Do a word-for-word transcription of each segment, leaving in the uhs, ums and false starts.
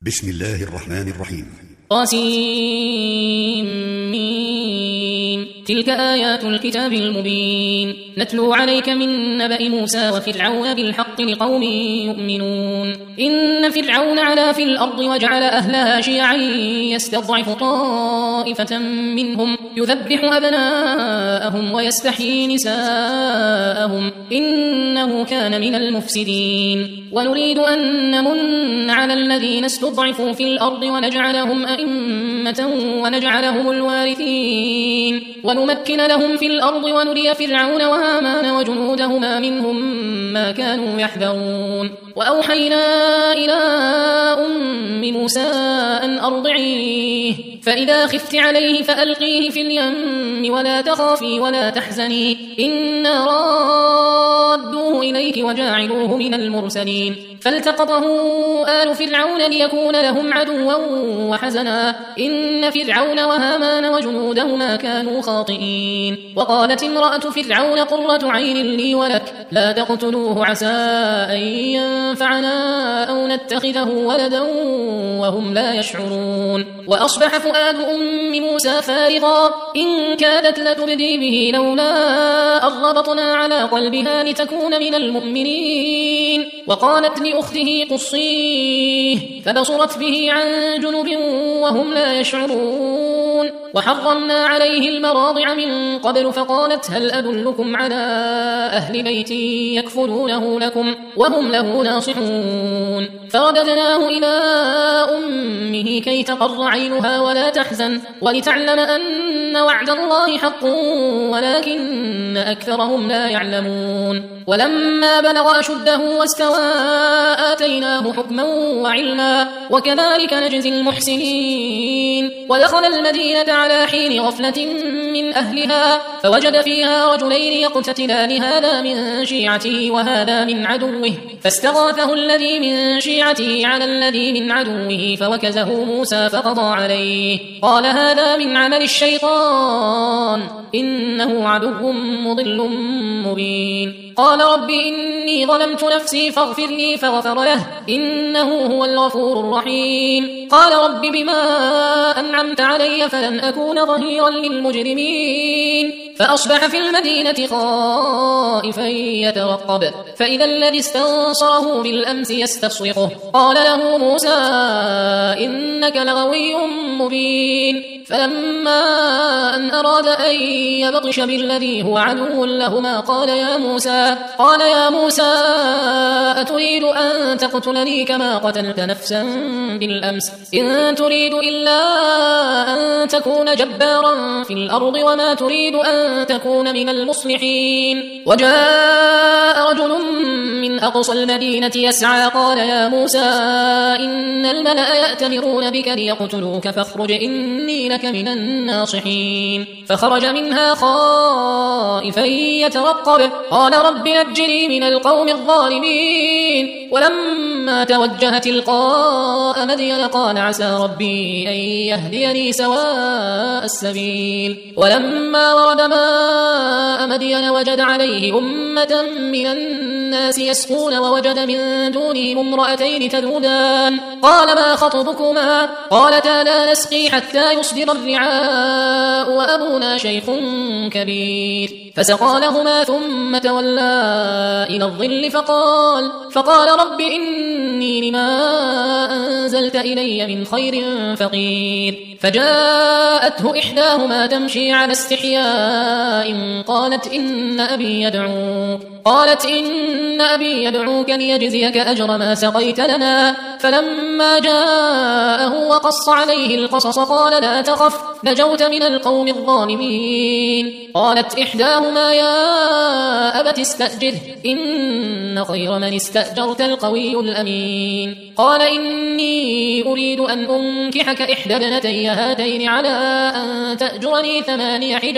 بسم الله الرحمن الرحيم. طاسيم. تلك آيات الكتاب المبين نتلو عليك من نبأ موسى وفرعون بالحق لقوم يؤمنون. إن فرعون علا في الأرض وجعل أهلها شيعا يستضعف طائفة منهم يذبح أبناءهم ويستحيي نساءهم إنه كان من المفسدين. ونريد أن نمن على الذين استضعفوا في الأرض ونجعلهم أئمة ونجعلهم الوارثين ونمكن لهم في الأرض ونري فرعون وهامان وجنودهما منهم ما كانوا يحذرون. وأوحينا إلى أم موسى أن أرضعيه فإذا خفت عليه فألقيه في اليم ولا تخافي ولا تحزني إنا رادوه إليك وجاعلوه من المرسلين. فالتقطه آل فرعون ليكون لهم عدوا وحزنا إن فرعون وهامان وجنودهما كانوا خاطئين. وقالت امرأة فرعون قرة عين لي ولك لا تقتلوه عسى أن ينفعنا أو نتخذه ولدا وهم لا يشعرون. وأصبح فؤاد أم موسى فارغا إن كادت لتبدي به لولا أن ربطنا على قلبها لتكون من المؤمنين. وقالت لأخته قصيه فبصرت به عن جنب وهم لا يشعرون. وحرمنا عليه المراضع من قبل فقالت هل أدلكم على أهل بيت يكفلونه لكم وهم له ناصحون. فرددناه إلى أمه كي تقر عينها ولا تحزن ولتعلم أن وعد الله حق ولكن أكثرهم لا يعلمون. ولما بلغ أشده واستوى آتيناه حكما وعلما وكذلك نجزي المحسنين. ودخل المدينة على حين غفلة من أهلها فوجد فيها رجلين يقتتلان هذا من شيعته وهذا من عدوه فاستغاثه الذي من شيعته على الذي من عدوه فوكزه موسى فقضى عليه قال هذا من عمل الشيطان إنه عدو مضل مبين. قال رب إني ظلمت نفسي فاغفر لي فغفر له إنه هو الغفور الرحيم. قال رب بما أنعمت علي فلن أكون ظهيرا للمجرمين. فأصبح في المدينة خائفا يترقب فإذا الذي استنصره بالأمس يستصرخه قال له موسى إنك لغوي مبين. فلما أن أراد أن يبطش بالذي هو عدو لهما قال يا موسى قال يا موسى أتريد أن تقتلني كما قتلت نفسا بالأمس إن تريد إلا أن تكون جبارا في الأرض وما تريد أن تكون من المصلحين. وجاء رجل من أقصى المدينة يسعى قال يا موسى إن الملأ يأتمرون بك ليقتلوك فاخرج إني لك من الناصحين. فخرج منها خائفا يترقب قال رب نجني من القوم الظالمين. ولما توجه تلقاء مدين قال عسى ربي أن يهديني سواء السبيل. ولما ورد ماء مدين وجد عليه أمة من الناس يسقون ووجد من دونهم امرأتين تذودان قال ما خطبكما قالتا لا نسقي حتى يصدر الرعاء وأبونا شيخ كبير. فسقى لهما ثم تولى إلى الظل فقال فقال رب إني لما أنزلت إلي من خير فقير. فجاءته إحداهما تمشي على استحياء قالت إن أبي يدعوك قالت إن أبي يدعوك ليجزيك أجر ما سقيت لنا. فلما جاءه وقص عليه القصص قال لا تخف نجوت من القوم الظالمين. قالت إحداهما يا أبت استأجره إن خير من استأجرت القوي الأمين. قال إني أريد أن أنكحك إحدى ابنتي هاتين على أن تأجرني ثماني حجج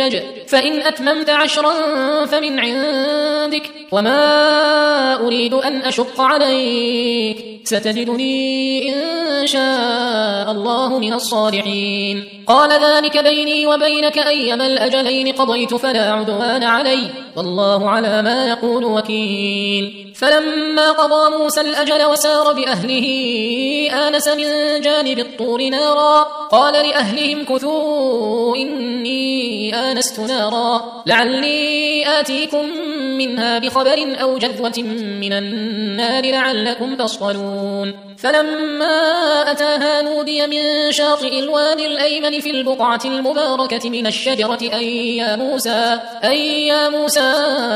فإن أتممت عشرا فمن عندك وما أريد أن أشق عليك ستجدني إن شاء الله من الصالحين. قال ذلك بيني وبينك أيما الأجلين قضيت فلا عدوان علي والله على ما يقول وكيل. فلما قضى موسى الأجل وسار بأهله آنس من جانب الطور نارا قال لأهلهم كثوا إني آنست نارا لعلي آتيكم منها بخبر أو جذوة من النار لعلكم تصطلون. فلما أتاها نودي من شاطئ الوادي الأيمن في البقعة المباركة من الشجرة أي يا موسى أي يا موسى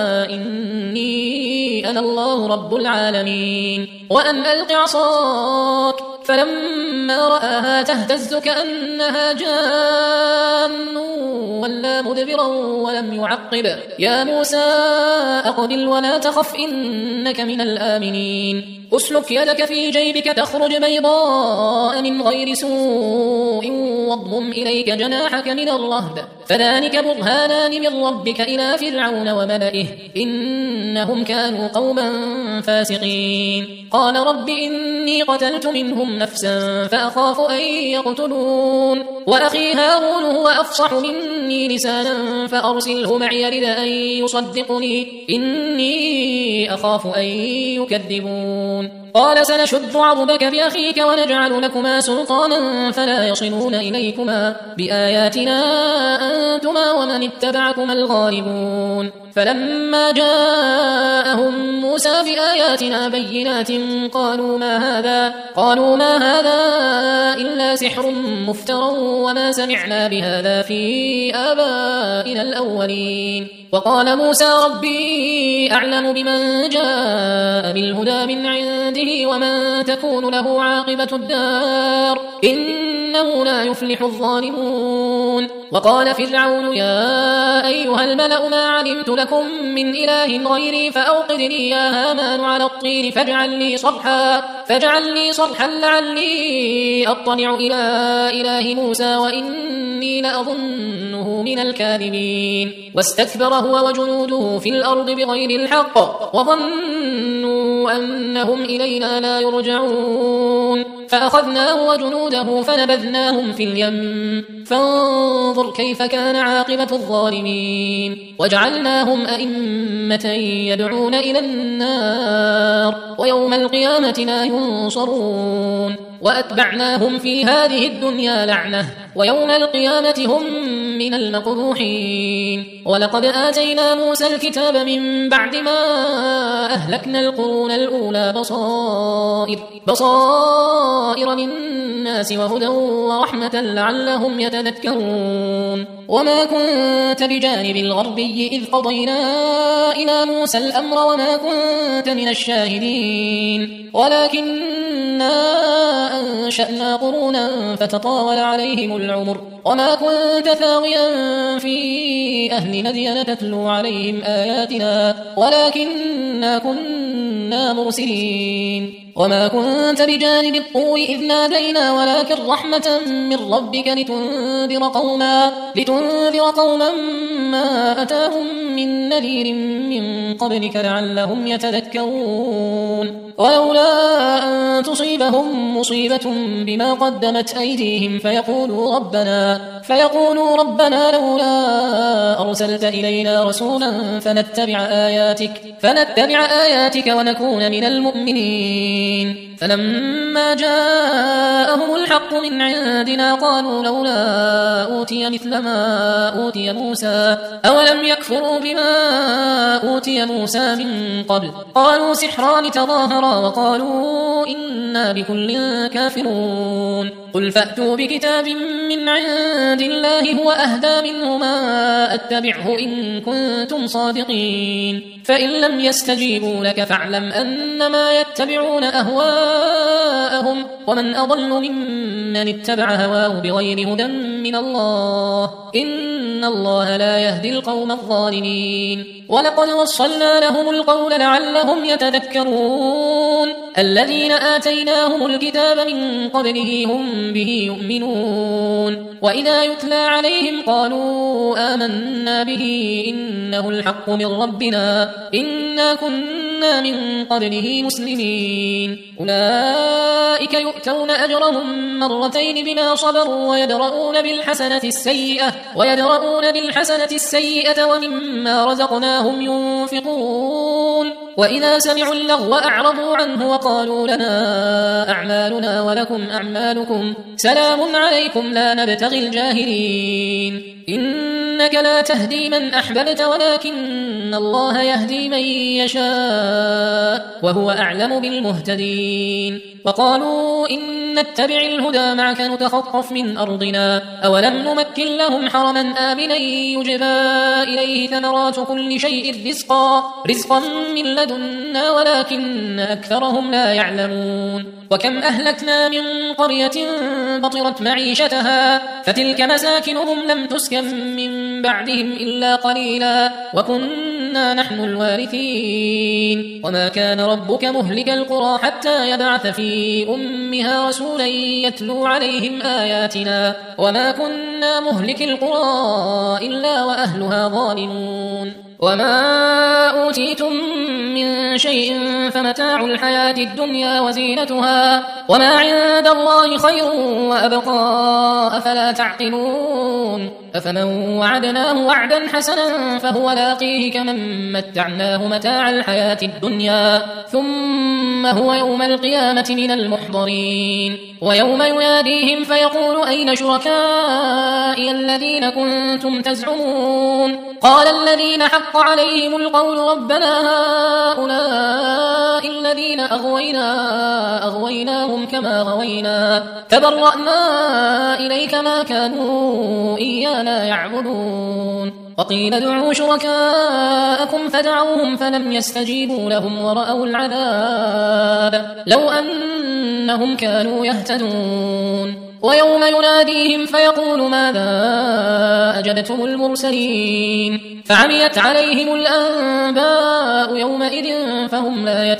إني أنا الله رب العالمين وأن ألق عصاك فلما رآها تهتز كأنها جان ولا مدبرا ولم يعقب يا موسى أقبل ولا تخف إنك من الآمنين. أسلك يدك في جيبك تخرج بيضاء من غير سوء واضمم إليك جناحك من الرهب فذلك برهانان من ربك إلى فرعون وملئه إنهم كانوا قوما فاسقين. قال رب إني قتلت منهم نفسا فأخاف أن يقتلون وأخي هارون هو أفصح مني لسانا فأرسله معي يرد أن يصدقني إني أخاف أن يكذبون. قال سنشد عضدك بأخيك ونجعل لكما سلطانا فلا يصلون إليكما بآياتنا أنتما ومن اتبعكما الغالبون. فلما جاءهم موسى بآياتنا بينات قالوا ما هذا قالوا ما هذا إلا سحر مفترى وما سمعنا بهذا في آبائنا الأولين. وقال موسى ربي أعلم بمن جاء بالهدى من عنده ومن تكون له عاقبة الدار إنه لا يفلح الظالمون. وقال فرعون يا أيها الملأ ما علمت لكم من إله غيري فأوقد لي يا هامان على الطين فاجعل لي صرحا فاجعل لي صرحا لعلي أطلع إلى إله موسى وإني لأظنه من الكاذبين. واستكبر هو وجنوده في الأرض بغير الحق وظنوا أنهم إلينا لا يرجعون فأخذناه وجنوده فنبذناهم في اليم فانظر كيف كان عاقبة الظالمين. وجعلناهم أئمة يدعون إلى النار ويوم القيامة لا ينصرون وأتبعناهم في هذه الدنيا لعنة ويوم القيامة هم من المقبوحين. ولقد آتينا موسى الكتاب من بعد ما أهلكنا القرون الأولى بصائر بصائر للناس وهدى ورحمة لعلهم يتذكرون. وما كنت بجانب الغربي إذ قضينا إلى موسى الأمر وما كنت من الشاهدين ولكننا أنشأنا قرونا فتطاول عليهم العمر وما كنت ثاويا في أهل مدين تتلو عليهم آياتنا ولكننا كنا مرسلين. وما كنت بجانب الطور إذ نادينا ولكن رحمة من ربك لتنذر قوما لتنذر قوما ما أتاهم من نذير من قبلك لعلهم يتذكرون. ولولا أن تصيبهم مصيبة بما قدمت أيديهم فيقولوا ربنا فيقولوا ربنا لولا أرسلت إلينا رسولا فنتبع آياتك فنتبع آياتك ونكون من المؤمنين. فلما جاءهم الحق من عندنا قالوا لولا أوتي مثل ما أوتي موسى أولم يكفروا بما أوتي موسى من قبل قالوا سحران تظاهرا وقالوا إنا بكل كافرون. قل فأتوا بكتاب من عند الله هو أهدى منهما أتبعه إن كنتم صادقين. فإن لم يستجيبوا لك فاعلم أنما يتبعون أهواءهم ومن أضل ممن اتبع هواه بغير هدى من الله إن الله لا يهدي القوم الظالمين. ولقد وصلنا لهم القول لعلهم يتذكرون الذين آتيناهم الكتاب من قبله هم به يؤمنون وإذا يتلى عليهم قالوا آمنا به إنه الحق من ربنا إنا كنا من قبله مسلمين أولئك يؤتون أجرهم مرتين بما صبروا ويدرؤون بالحسنة السيئة ويدرؤون بالحسنة السيئة ومما رزقناهم ينفقون وإذا سمعوا اللغو أعرضوا عنه وقالوا لنا أعمالنا ولكم أعمالكم سلام عليكم لا نبتغي الجاهلين إنك لا تهدي من أحببت ولكن الله يهدي من يشاء وهو أعلم بالمهتدين وقالوا إن نتبع الهدى معك نتخطف من أرضنا أولم نمكن لهم حرما آمنا يجبى إليه ثمرات كل شيء رزقا رزقا من لدنا ولكن أكثرهم لا يعلمون وكم أهلكنا من قرية بطرت معيشتها فتلك مساكنهم لم تسكن من بعدهم إلا قليلا وكنا نحن الوارثين وما كان ربك مهلك القرى حتى يبعث في أمها رسولا يتلو عليهم آياتنا وما كنا مهلك القرى إلا وأهلها ظالمون وما أوتيتم من شيء فمتاع الحياة الدنيا وزينتها وما عند الله خير وأبقى أفلا تعقلون أفمن وعدناه وعدا حسنا فهو لاقيه كمن متعناه متاع الحياة الدنيا ثم هو يوم القيامة من المحضرين ويوم يناديهم فيقول أين شركائي الذين كنتم تزعمون قال الذين حق عليهم القول ربنا هؤلاء الذين أغوينا أغويناهم كما غوينا تبرأنا إليك ما كانوا إيانا يعبدون وقيل ادعوا شركاءكم فدعوهم فلم يستجيبوا لهم ورأوا العذاب لو أنهم كانوا يهتدون ويوم يناديهم فيقول ماذا أجبتم المرسلين فعميت عليهم الأنباء يومئذ فهم لا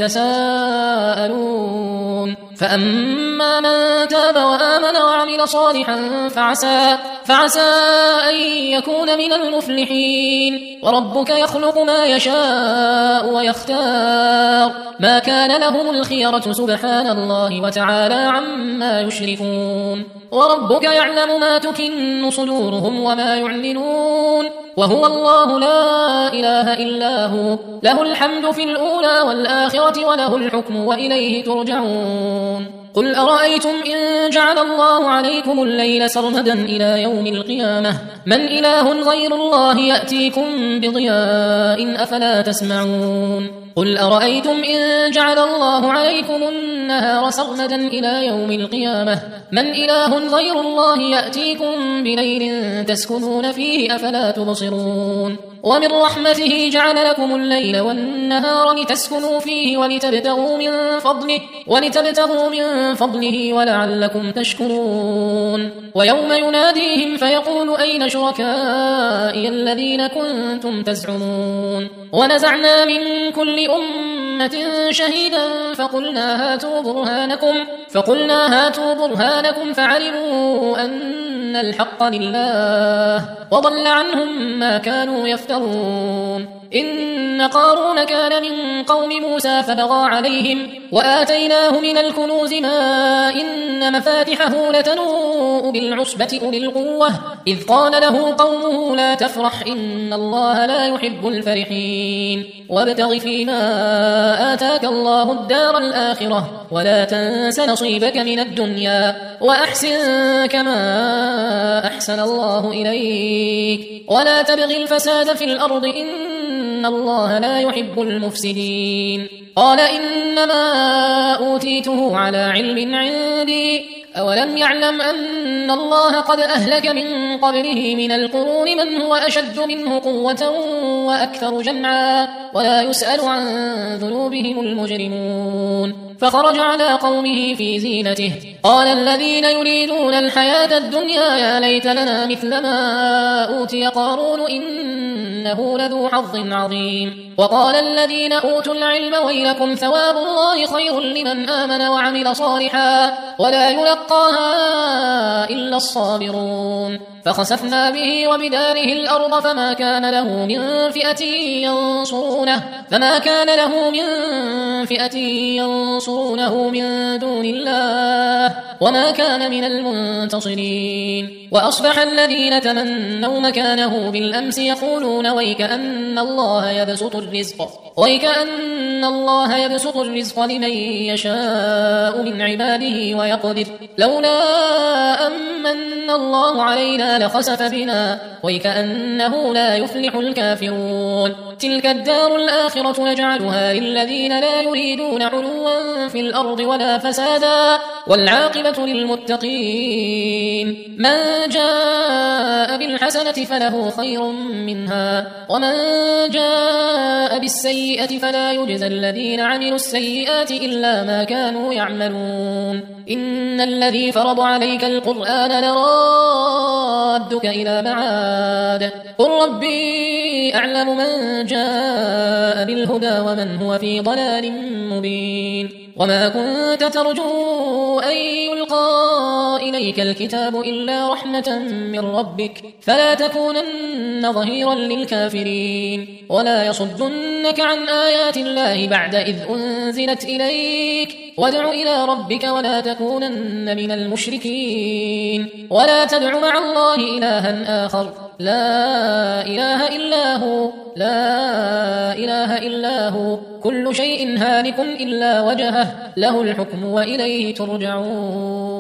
يتساءلون فأما من تاب وآمن وعمل صالحا فعسى, فعسى أن يكون من المفلحين وربك يخلق ما يشاء ويختار ما كان لهم الخيرة سبحان الله وتعالى عما يشركون وربك يعلم ما تكن صدورهم وما يعلنون وهو الله لا إله إلا هو له الحمد في الأولى والآخرة وله الحكم وإليه ترجعون قل أرأيتم إن جعل الله عليكم الليل سرمدا إلى يوم القيامة من إله غير الله يأتيكم بضياء أفلا تسمعون قل أرأيتم إن جعل الله عليكم النهار سرمدا إلى يوم القيامة من إله غير الله يأتيكم بليل تسكنون فيه أفلا تبصرون ومن رحمته جعل لكم الليل والنهار لتسكنوا فيه ولتبتغوا من فضله ولتبتغوا من فضله ولعلكم تشكرون ويوم يناديهم فيقول أين شركائي الذين كنتم تزعمون ونزعنا من كل أمة شهيدا فقلنا هاتوا برهانكم فقلنا هاتوا برهانكم فعلموا أن الحق لله وضل عنهم ما كانوا يفترون إن قارون كان من قوم موسى فبغى عليهم وآتيناه من الكنوز ما إن مفاتحه لتنوء بالعصبة أولي القوة إذ قال له قومه لا تفرح إن الله لا يحب الفرحين وابتغ فيما آتاك الله الدار الآخرة ولا تنس نصيبك من الدنيا وأحسن كما أحسن الله إليك ولا تبغ الفساد في الأرض إن الله لا يحب المفسدين قال إنما أوتيته على علم عندي أولم يعلم أن الله قد أهلك من قبله من القرون من هو أشد منه قوة وأكثر جمعا ولا يسأل عن ذنوبهم المجرمون فخرج على قومه في زينته قال الذين يريدون الحياة الدنيا يا ليت لنا مثل ما أوتي قارون إنه لذو حظ عظيم وقال الذين أوتوا العلم ويلكم ثواب الله خير لمن آمن وعمل صالحا ولا يلقاها إلا الصابرون فخسفنا به وبداره الأرض فما كان له من فئة ينصرونه فما كان له من فئة ينصرونه من دون الله وما كان من المنتصرين وأصبح الذين تمنوا مكانه بالأمس يقولون ويكأن الله يبسط الرزق ويكأن الله يبسط الرزق لمن يشاء من عباده ويقدر لولا أمن الله علينا لخسف بنا ويكأنه لا يفلح الكافرون تلك الدار الآخرة نجعلها للذين لا يريدون علوا في الأرض ولا فسادا والعاقبة للمتقين من جاء بالحسنة فله خير منها ومن جاء بالسيئة فلا يجزى الذين عملوا السيئات إلا ما كانوا يعملون إن الذي فرض عليك القرآن لرادك إلى معاد قل ربي أعلم من جاء بالهدى ومن هو في ضلال مبين وما كنت ترجو أن يلقى إليك الكتاب إلا رحمة من ربك فلا تكونن ظهيرا للكافرين ولا يصدنك عن آيات الله بعد إذ أنزلت إليك وادع إلى ربك ولا تكونن من المشركين ولا تدع مع الله إلها آخر لا إله إلا هو لا إله إلا هو كل شيء هالك إلا وجهه له الحكم وإليه ترجعون